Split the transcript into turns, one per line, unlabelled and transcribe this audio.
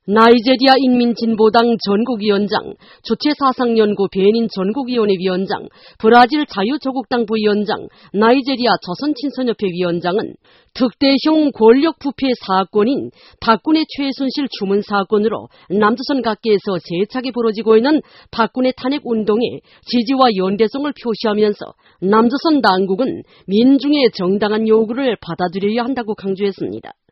나이제리아 인민진보당 전국위원장, 주체사상연구 베닌 전국위원회 위원장, 브라질 자유조국당 부위원장, 나이제리아 조선친선협회 위원장은 특대형 권력부패 사건인 박근혜 최순실 주문 사건으로 남조선 각계에서 세차게 벌어지고 있는 박근혜 탄핵 운동에 지지와 연대성을 표시하면서 남조선 당국은 민중의 정당한 요구를 받아들여야 한다고 강조했습니다.